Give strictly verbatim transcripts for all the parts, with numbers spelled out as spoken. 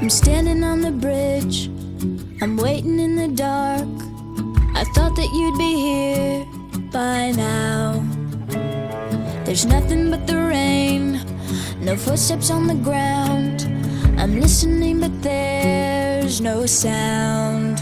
I'm standing on the bridge, I'm waiting in the dark. I thought that you'd be here by now. There's nothing but the rain, no footsteps on the ground. I'm listening but there's no sound.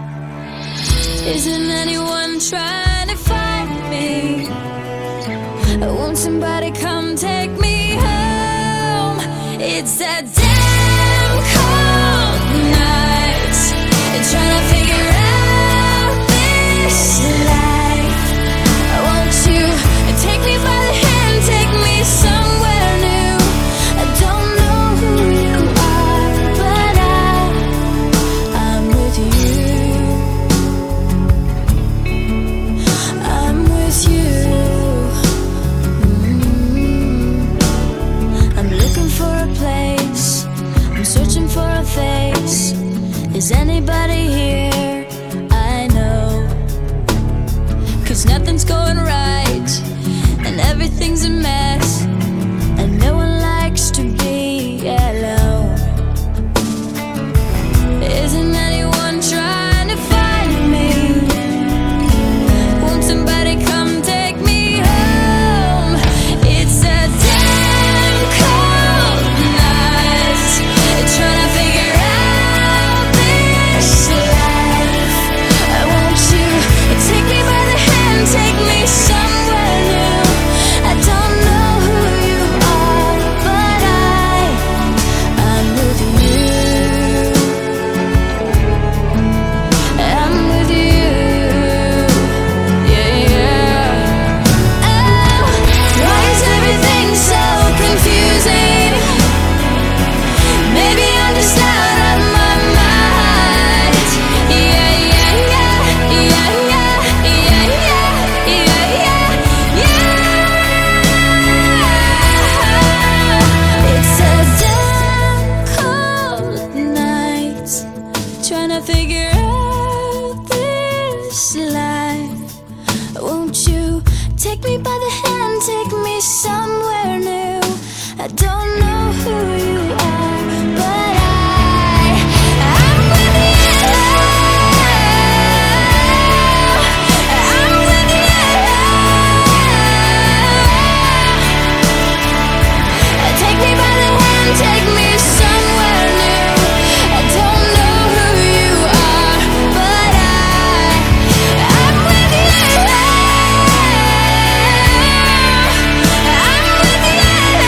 Isn't anyone trying to find me? Won't somebody come take me home? It's that damn cold night, trying to figure out this life. Won't you take me by the hand, take me somewhere new? I don't know who you are, but I, I'm with you. I'm with you. Mm-hmm. I'm looking for a place, I'm searching for a face. Is anybody here? I know. 'Cause nothing's going right, and everything's a mess, and no one likes to be alone. Isn't anyone trying to find me? Won't somebody come take me home? It's a damn cold night, trying to figure out this life. Won't you take me by the hand, take me somewhere new? I don't know who you are, but I, I'm with you. I'm with you. Yeah, yeah. Oh, why is everything so confusing? Maybe I'm just out of my mind. Yeah, yeah, yeah, yeah, yeah, yeah, yeah, yeah, yeah. It's a damn cold night, trying to figure out this life. Won't you take me by the hand, take me somewhere new? I don't know who you are, but I, I'm with you. I'm with you. Take me by the hand, take me somewhere new. I don't know who you are, but I, I'm with you. I'm with you.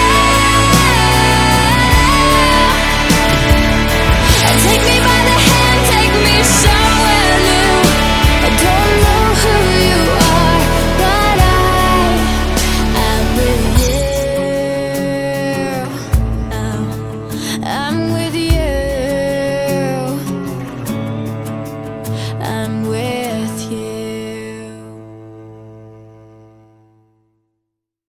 Take me by the hand, take me somewhere new. I don't know who you are, but I, I'm with you. Oh, I'm with